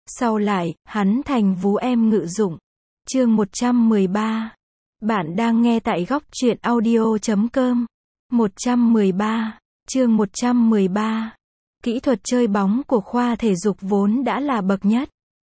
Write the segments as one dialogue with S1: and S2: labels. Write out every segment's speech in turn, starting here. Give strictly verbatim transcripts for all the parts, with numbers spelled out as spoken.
S1: Sau lại, hắn thành vú em ngự dụng. Chương một trăm mười ba. Bạn đang nghe tại góc truyện audio chấm com. một trăm mười ba. Chương một trăm mười ba. Kỹ thuật chơi bóng của khoa thể dục vốn đã là bậc nhất.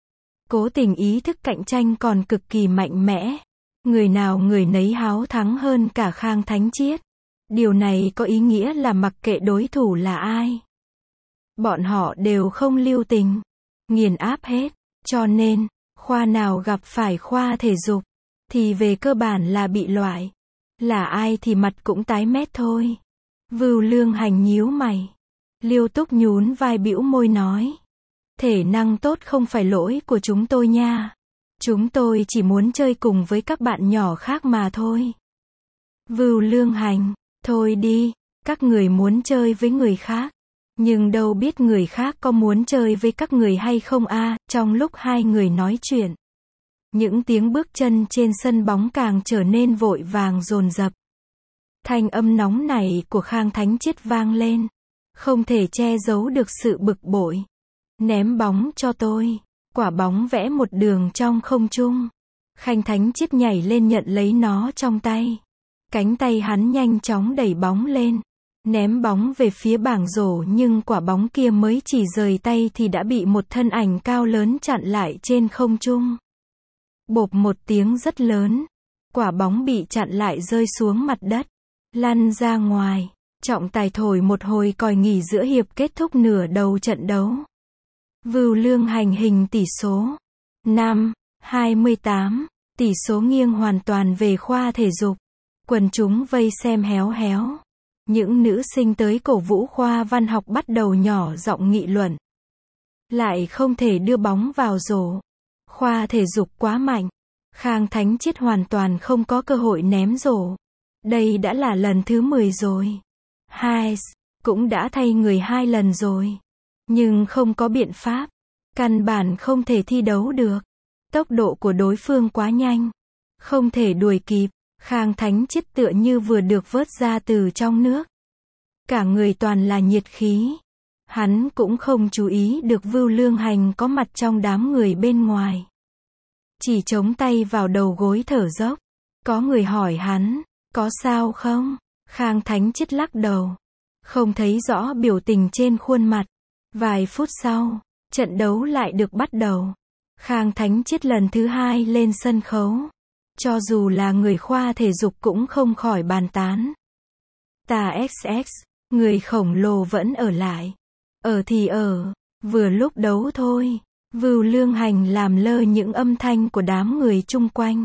S1: Cố tình ý thức cạnh tranh còn cực kỳ mạnh mẽ. Người nào người nấy háo thắng hơn cả Khang Thánh Triết. Điều này có ý nghĩa là mặc kệ đối thủ là ai, bọn họ đều không lưu tình, nghiền áp hết. Cho nên, khoa nào gặp phải khoa thể dục, thì về cơ bản là bị loại. Là ai thì mặt cũng tái mét thôi. Vưu Lương Hành nhíu mày. Liêu Túc nhún vai bĩu môi nói. Thể năng tốt không phải lỗi của chúng tôi nha. Chúng tôi chỉ muốn chơi cùng với các bạn nhỏ khác mà thôi. Vưu Lương Hành. Thôi đi, các người muốn chơi với người khác. Nhưng đâu biết người khác có muốn chơi với các người hay không a. À, trong lúc hai người nói chuyện, những tiếng bước chân trên sân bóng càng trở nên vội vàng dồn dập. Thanh âm nóng này của Khang Thánh Triết vang lên, không thể che giấu được sự bực bội. Ném bóng cho tôi. Quả bóng vẽ một đường trong không trung. Khang Thánh Triết nhảy lên nhận lấy nó trong tay. Cánh tay hắn nhanh chóng đẩy bóng lên, ném bóng về phía bảng rổ, nhưng quả bóng kia mới chỉ rời tay thì đã bị một thân ảnh cao lớn chặn lại trên không trung. Bộp một tiếng rất lớn, quả bóng bị chặn lại rơi xuống mặt đất, lăn ra ngoài. Trọng tài thổi một hồi còi nghỉ giữa hiệp kết thúc nửa đầu trận đấu. Vưu Lương Hành hình tỷ số năm hai mươi tám, tỷ số nghiêng hoàn toàn về khoa thể dục. Quần chúng vây xem héo héo. Những nữ sinh tới cổ vũ khoa văn học bắt đầu nhỏ giọng nghị luận. Lại không thể đưa bóng vào rổ. Khoa thể dục quá mạnh. Khang Thánh Triết hoàn toàn không có cơ hội ném rổ. Đây đã là lần thứ mười rồi. Hayes cũng đã thay người hai lần rồi. Nhưng không có biện pháp. Căn bản không thể thi đấu được. Tốc độ của đối phương quá nhanh. Không thể đuổi kịp. Khang Thánh Triết tựa như vừa được vớt ra từ trong nước. Cả người toàn là nhiệt khí. Hắn cũng không chú ý được Vưu Lương Hành có mặt trong đám người bên ngoài. Chỉ chống tay vào đầu gối thở dốc. Có người hỏi hắn, có sao không? Khang Thánh Triết lắc đầu. Không thấy rõ biểu tình trên khuôn mặt. Vài phút sau, trận đấu lại được bắt đầu. Khang Thánh Triết lần thứ hai lên sân khấu. Cho dù là người khoa thể dục cũng không khỏi bàn tán. Tà ích ích, người khổng lồ vẫn ở lại. Ở thì ở, vừa lúc đấu thôi. Vưu Lương Hành làm lơ những âm thanh của đám người chung quanh.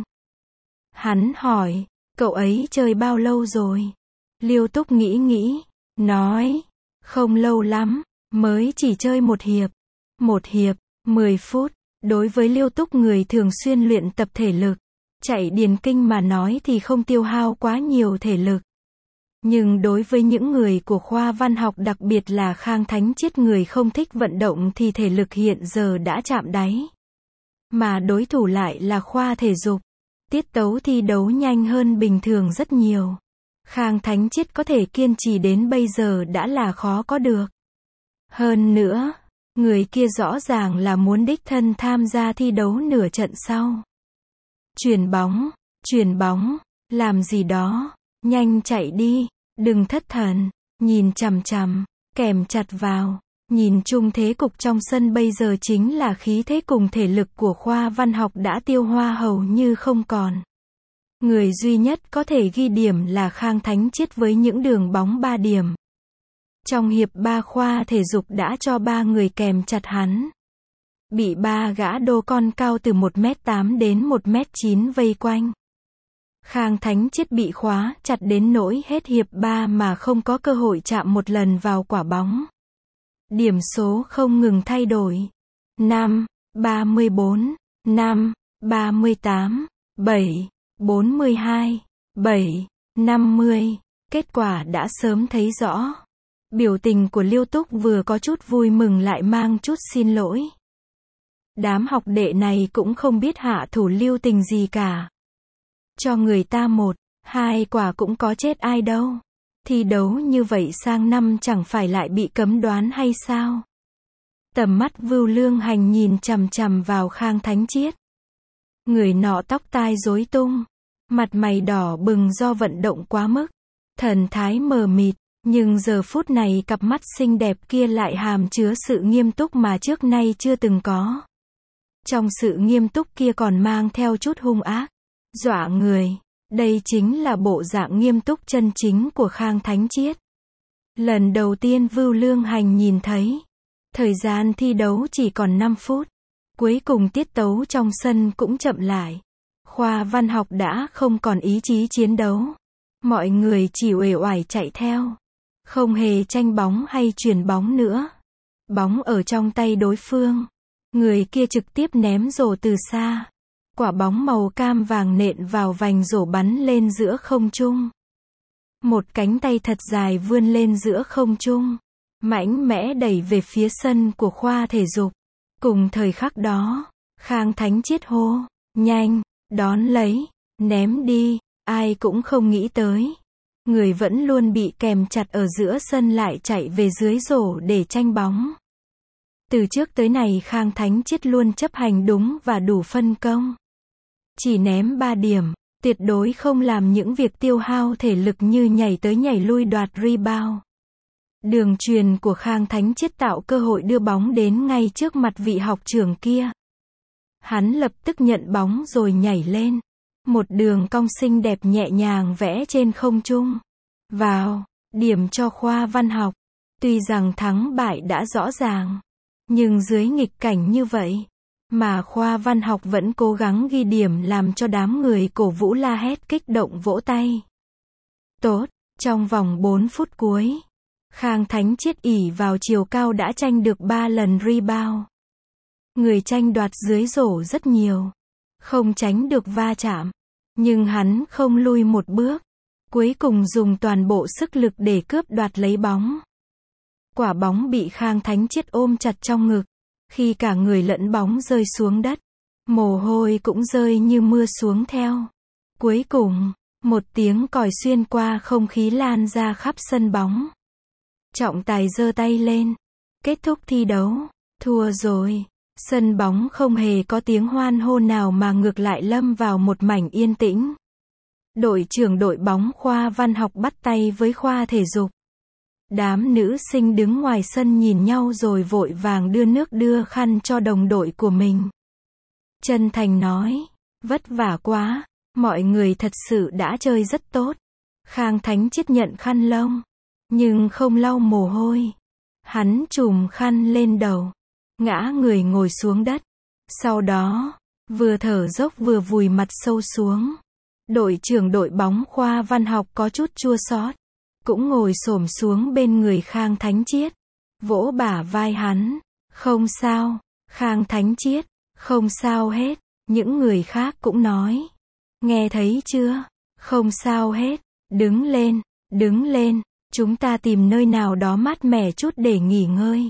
S1: Hắn hỏi, cậu ấy chơi bao lâu rồi? Liêu Túc nghĩ nghĩ, nói, không lâu lắm, mới chỉ chơi một hiệp. Một hiệp, mười phút, đối với Liêu Túc người thường xuyên luyện tập thể lực. Chạy điền kinh mà nói thì không tiêu hao quá nhiều thể lực. Nhưng đối với những người của khoa văn học, đặc biệt là Khang Thánh Triết, người không thích vận động, thì thể lực hiện giờ đã chạm đáy. Mà đối thủ lại là khoa thể dục. Tiết tấu thi đấu nhanh hơn bình thường rất nhiều. Khang Thánh Triết có thể kiên trì đến bây giờ đã là khó có được. Hơn nữa, người kia rõ ràng là muốn đích thân tham gia thi đấu nửa trận sau. Chuyền bóng, chuyền bóng, làm gì đó, nhanh chạy đi, đừng thất thần, nhìn chằm chằm, kèm chặt vào. Nhìn chung thế cục trong sân bây giờ chính là khí thế cùng thể lực của khoa văn học đã tiêu hoa hầu như không còn. Người duy nhất có thể ghi điểm là Khang Thánh Triết với những đường bóng ba điểm. Trong hiệp ba, khoa thể dục đã cho ba người kèm chặt hắn. Bị ba gã đô con cao từ một mét tám đến một mét chín vây quanh. Khang Thánh Triết bị khóa chặt đến nỗi hết hiệp ba mà không có cơ hội chạm một lần vào quả bóng. Điểm số không ngừng thay đổi. năm, ba mươi bốn, năm, ba mươi tám, bảy, bốn mươi hai, bảy, năm mươi. Kết quả đã sớm thấy rõ. Biểu tình của Liêu Túc vừa có chút vui mừng lại mang chút xin lỗi. Đám học đệ này cũng không biết hạ thủ lưu tình gì cả. Cho người ta một, hai quả cũng có chết ai đâu. Thi đấu như vậy sang năm chẳng phải lại bị cấm đoán hay sao? Tầm mắt Vưu Lương Hành nhìn chằm chằm vào Khang Thánh Triết. Người nọ tóc tai rối tung, mặt mày đỏ bừng do vận động quá mức, thần thái mờ mịt, nhưng giờ phút này cặp mắt xinh đẹp kia lại hàm chứa sự nghiêm túc mà trước nay chưa từng có. Trong sự nghiêm túc kia còn mang theo chút hung ác, dọa người. Đây chính là bộ dạng nghiêm túc chân chính của Khang Thánh Triết. Lần đầu tiên Vưu Lương Hành nhìn thấy, thời gian thi đấu chỉ còn năm phút. Cuối cùng tiết tấu trong sân cũng chậm lại. Khoa văn học đã không còn ý chí chiến đấu. Mọi người chỉ uể oải chạy theo. Không hề tranh bóng hay chuyền bóng nữa. Bóng ở trong tay đối phương. Người kia trực tiếp ném rổ từ xa. Quả bóng màu cam vàng nện vào vành rổ bắn lên giữa không trung. Một cánh tay thật dài vươn lên giữa không trung, mạnh mẽ đẩy về phía sân của khoa thể dục. Cùng thời khắc đó, Khang Thánh Triết hô, nhanh, đón lấy, ném đi, ai cũng không nghĩ tới. Người vẫn luôn bị kèm chặt ở giữa sân lại chạy về dưới rổ để tranh bóng. Từ trước tới nay Khang Thánh Triết luôn chấp hành đúng và đủ phân công. Chỉ ném ba điểm, tuyệt đối không làm những việc tiêu hao thể lực như nhảy tới nhảy lui đoạt rebound. Đường chuyền của Khang Thánh Triết tạo cơ hội đưa bóng đến ngay trước mặt vị học trưởng kia. Hắn lập tức nhận bóng rồi nhảy lên. Một đường cong xinh đẹp nhẹ nhàng vẽ trên không trung. Vào, điểm cho khoa văn học. Tuy rằng thắng bại đã rõ ràng, nhưng dưới nghịch cảnh như vậy, mà khoa văn học vẫn cố gắng ghi điểm làm cho đám người cổ vũ la hét kích động vỗ tay. Tốt, trong vòng bốn phút cuối, Khang Thánh Triết ỷ vào chiều cao đã tranh được ba lần rebound. Người tranh đoạt dưới rổ rất nhiều, không tránh được va chạm, nhưng hắn không lui một bước, cuối cùng dùng toàn bộ sức lực để cướp đoạt lấy bóng. Quả bóng bị Khang Thánh Triết ôm chặt trong ngực, khi cả người lẫn bóng rơi xuống đất, mồ hôi cũng rơi như mưa xuống theo. Cuối cùng, một tiếng còi xuyên qua không khí lan ra khắp sân bóng. Trọng tài giơ tay lên. Kết thúc thi đấu. Thua rồi. Sân bóng không hề có tiếng hoan hô nào mà ngược lại lâm vào một mảnh yên tĩnh. Đội trưởng đội bóng khoa văn học bắt tay với khoa thể dục. Đám nữ sinh đứng ngoài sân nhìn nhau rồi vội vàng đưa nước đưa khăn cho đồng đội của mình. Chân thành nói, vất vả quá, mọi người thật sự đã chơi rất tốt. Khang Thánh Triết nhận khăn lông, nhưng không lau mồ hôi. Hắn trùm khăn lên đầu, ngã người ngồi xuống đất. Sau đó, vừa thở dốc vừa vùi mặt sâu xuống. Đội trưởng đội bóng khoa văn học có chút chua xót, cũng ngồi xổm xuống bên người Khang Thánh Triết, vỗ bả vai hắn. Không sao, Khang Thánh Triết, không sao hết. Những người khác cũng nói, nghe thấy chưa, không sao hết. Đứng lên, đứng lên, chúng ta tìm nơi nào đó mát mẻ chút để nghỉ ngơi.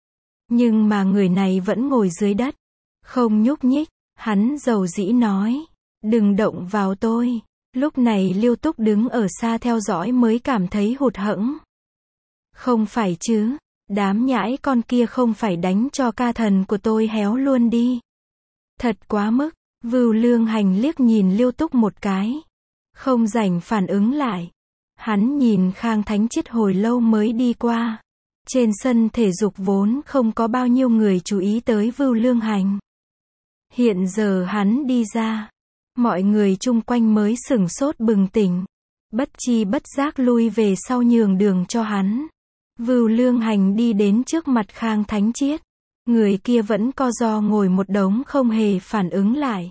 S1: Nhưng mà người này vẫn ngồi dưới đất, không nhúc nhích. Hắn dầu dĩ nói, đừng động vào tôi. Lúc này Liêu Túc đứng ở xa theo dõi mới cảm thấy hụt hẫng. Không phải chứ, đám nhãi con kia không phải đánh cho ca thần của tôi héo luôn đi. Thật quá mức. Vưu Lương Hành liếc nhìn Liêu Túc một cái, không rảnh phản ứng lại. Hắn nhìn Khang Thánh Triết hồi lâu mới đi qua. Trên sân thể dục vốn không có bao nhiêu người chú ý tới Vưu Lương Hành. Hiện giờ hắn đi ra, mọi người chung quanh mới sửng sốt bừng tỉnh, bất chi bất giác lui về sau nhường đường cho hắn. Vưu Lương Hành đi đến trước mặt Khang Thánh Triết. Người kia vẫn co ro ngồi một đống không hề phản ứng lại.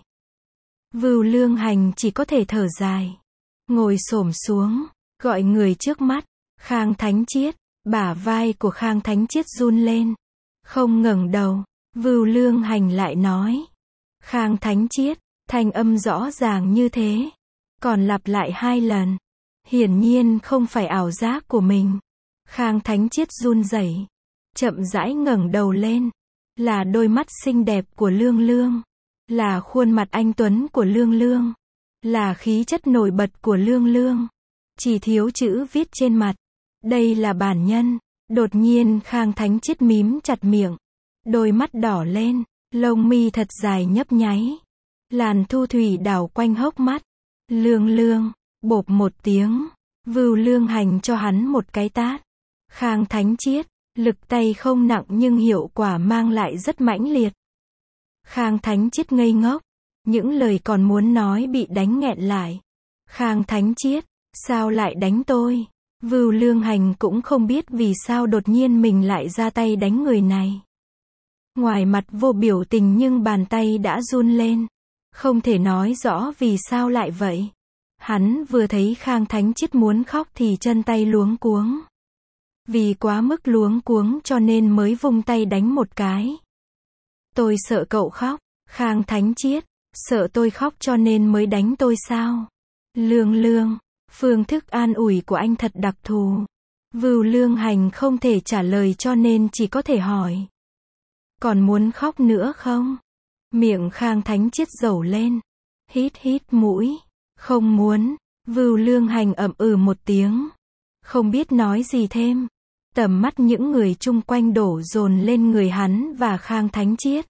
S1: Vưu Lương Hành chỉ có thể thở dài, ngồi xổm xuống, gọi người trước mắt. Khang Thánh Triết. Bả vai của Khang Thánh Triết run lên, không ngẩng đầu. Vưu Lương Hành lại nói, Khang Thánh Triết, thanh âm rõ ràng như thế, còn lặp lại hai lần. Hiển nhiên không phải ảo giác của mình. Khang Thánh Triết run rẩy, chậm rãi ngẩng đầu lên. Là đôi mắt xinh đẹp của Lương Lương, là khuôn mặt anh tuấn của Lương Lương, là khí chất nổi bật của Lương Lương. Chỉ thiếu chữ viết trên mặt. Đây là bản nhân. Đột nhiên Khang Thánh Triết mím chặt miệng, đôi mắt đỏ lên, lông mi thật dài nhấp nháy. Làn thu thủy đảo quanh hốc mắt. Lương Lương, bộp một tiếng, Vưu Lương Hành cho hắn một cái tát. Khang Thánh Triết, lực tay không nặng nhưng hiệu quả mang lại rất mãnh liệt. Khang Thánh Triết ngây ngốc, những lời còn muốn nói bị đánh nghẹn lại. Khang Thánh Triết, sao lại đánh tôi? Vưu Lương Hành cũng không biết vì sao đột nhiên mình lại ra tay đánh người này. Ngoài mặt vô biểu tình nhưng bàn tay đã run lên. Không thể nói rõ vì sao lại vậy. Hắn vừa thấy Khang Thánh Triết muốn khóc thì chân tay luống cuống. Vì quá mức luống cuống cho nên mới vung tay đánh một cái. Tôi sợ cậu khóc. Khang Thánh Triết, sợ tôi khóc cho nên mới đánh tôi sao? Lương Lương, phương thức an ủi của anh thật đặc thù. Vưu Lương Hành không thể trả lời cho nên chỉ có thể hỏi. Còn muốn khóc nữa không? Miệng Khang Thánh Triết dẩu lên. Hít hít mũi. Không muốn. Vưu Lương Hành ậm ừ một tiếng. Không biết nói gì thêm. Tầm mắt những người chung quanh đổ dồn lên người hắn và Khang Thánh Triết.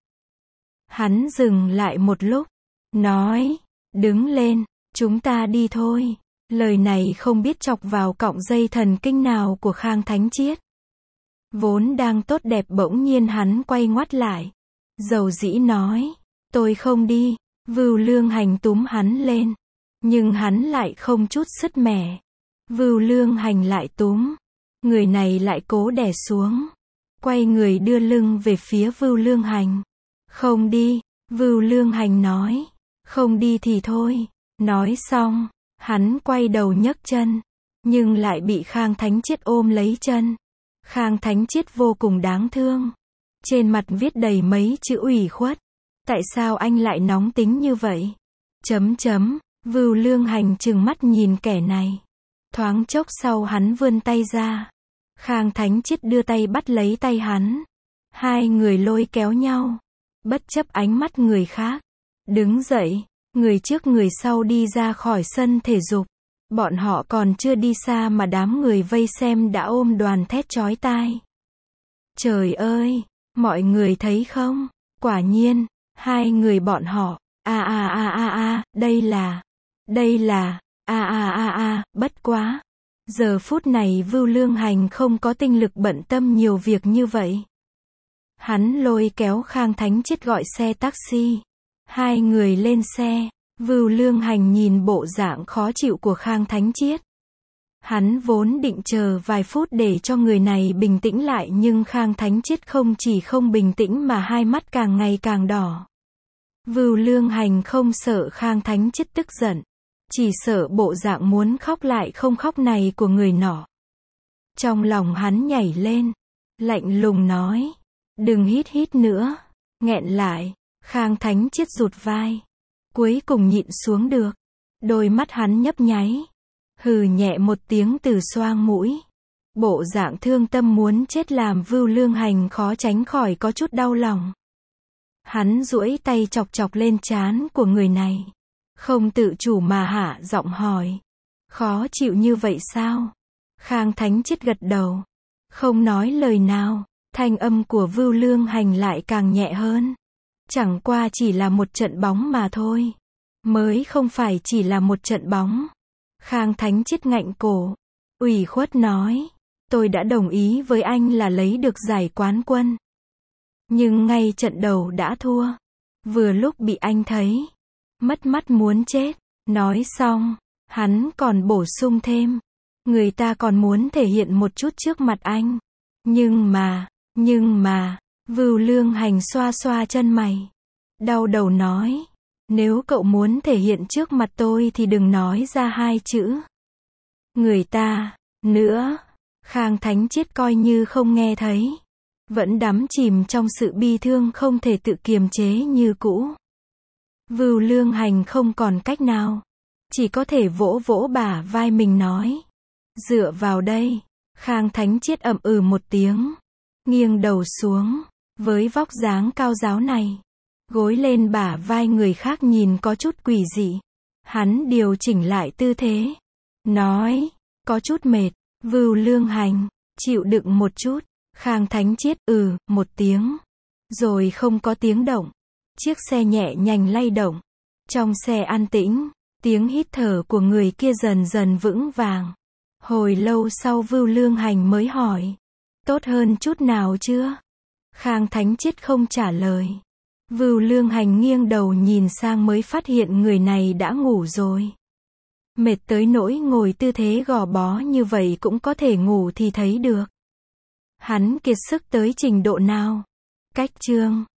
S1: Hắn dừng lại một lúc. Nói. Đứng lên. Chúng ta đi thôi. Lời này không biết chọc vào cọng dây thần kinh nào của Khang Thánh Triết. Vốn đang tốt đẹp bỗng nhiên hắn quay ngoắt lại. Dầu dĩ nói. Tôi không đi. Vưu Lương Hành túm hắn lên. Nhưng hắn lại không chút sứt mẻ. Vưu Lương Hành lại túm. Người này lại cố đè xuống. Quay người đưa lưng về phía Vưu Lương Hành. Không đi. Vưu Lương Hành nói. Không đi thì thôi. Nói xong. Hắn quay đầu nhấc chân. Nhưng lại bị Khang Thánh Triết ôm lấy chân. Khang Thánh Triết vô cùng đáng thương. Trên mặt viết đầy mấy chữ ủy khuất. Tại sao anh lại nóng tính như vậy? Chấm chấm. Vưu Lương Hành trừng mắt nhìn kẻ này. Thoáng chốc sau hắn vươn tay ra. Khang Thánh Triết đưa tay bắt lấy tay hắn. Hai người lôi kéo nhau. Bất chấp ánh mắt người khác. Đứng dậy. Người trước người sau đi ra khỏi sân thể dục. Bọn họ còn chưa đi xa mà đám người vây xem đã ôm đoàn thét chói tai. Trời ơi! Mọi người thấy không? Quả nhiên, hai người bọn họ. A a a a a, đây là... Đây là... A a a a, bất quá. Giờ phút này Vưu Lương Hành không có tinh lực bận tâm nhiều việc như vậy. Hắn lôi kéo Khang Thánh Triết gọi xe taxi. Hai người lên xe. Vưu Lương Hành nhìn bộ dạng khó chịu của Khang Thánh Triết. Hắn vốn định chờ vài phút để cho người này bình tĩnh lại nhưng Khang Thánh Triết không chỉ không bình tĩnh mà hai mắt càng ngày càng đỏ. Vưu Lương Hành không sợ Khang Thánh Triết tức giận. Chỉ sợ bộ dạng muốn khóc lại không khóc này của người nọ. Trong lòng hắn nhảy lên. Lạnh lùng nói. Đừng hít hít nữa. Nghẹn lại. Khang Thánh Triết rụt vai. Cuối cùng nhịn xuống được. Đôi mắt hắn nhấp nháy. Hừ nhẹ một tiếng từ xoang mũi. Bộ dạng thương tâm muốn chết làm Vưu Lương Hành khó tránh khỏi có chút đau lòng. Hắn duỗi tay chọc chọc lên trán của người này. Không tự chủ mà hạ giọng hỏi. Khó chịu như vậy sao? Khang Thánh Triết gật đầu. Không nói lời nào. Thanh âm của Vưu Lương Hành lại càng nhẹ hơn. Chẳng qua chỉ là một trận bóng mà thôi. Mới không phải chỉ là một trận bóng. Khang Thánh Triết ngạnh cổ. Ủy khuất nói. Tôi đã đồng ý với anh là lấy được giải quán quân. Nhưng ngay trận đầu đã thua. Vừa lúc bị anh thấy. Mất mắt muốn chết. Nói xong. Hắn còn bổ sung thêm. Người ta còn muốn thể hiện một chút trước mặt anh. Nhưng mà. Nhưng mà. Vưu Lương Hành xoa xoa chân mày. Đau đầu nói. Nếu cậu muốn thể hiện trước mặt tôi thì đừng nói ra hai chữ. Người ta. Nữa. Khang Thánh Triết coi như không nghe thấy. Vẫn đắm chìm trong sự bi thương không thể tự kiềm chế như cũ. Vưu Lương Hành không còn cách nào. Chỉ có thể vỗ vỗ bả vai mình nói. Dựa vào đây. Khang Thánh Triết ậm ừ một tiếng. Nghiêng đầu xuống. Với vóc dáng cao ráo này. Gối lên bả vai người khác nhìn có chút quỷ dị. Hắn điều chỉnh lại tư thế. Nói. Có chút mệt. Vưu Lương Hành. Chịu đựng một chút. Khang Thánh Triết ừ một tiếng. Rồi không có tiếng động. Chiếc xe nhẹ nhàng lay động. Trong xe an tĩnh, tiếng hít thở của người kia dần dần vững vàng. Hồi lâu sau Vưu Lương Hành mới hỏi. Tốt hơn chút nào chưa? Khang Thánh Triết không trả lời. Vưu Lương Hành nghiêng đầu nhìn sang mới phát hiện người này đã ngủ rồi. Mệt tới nỗi ngồi tư thế gò bó như vậy cũng có thể ngủ thì thấy được. Hắn kiệt sức tới trình độ nào? Cách chương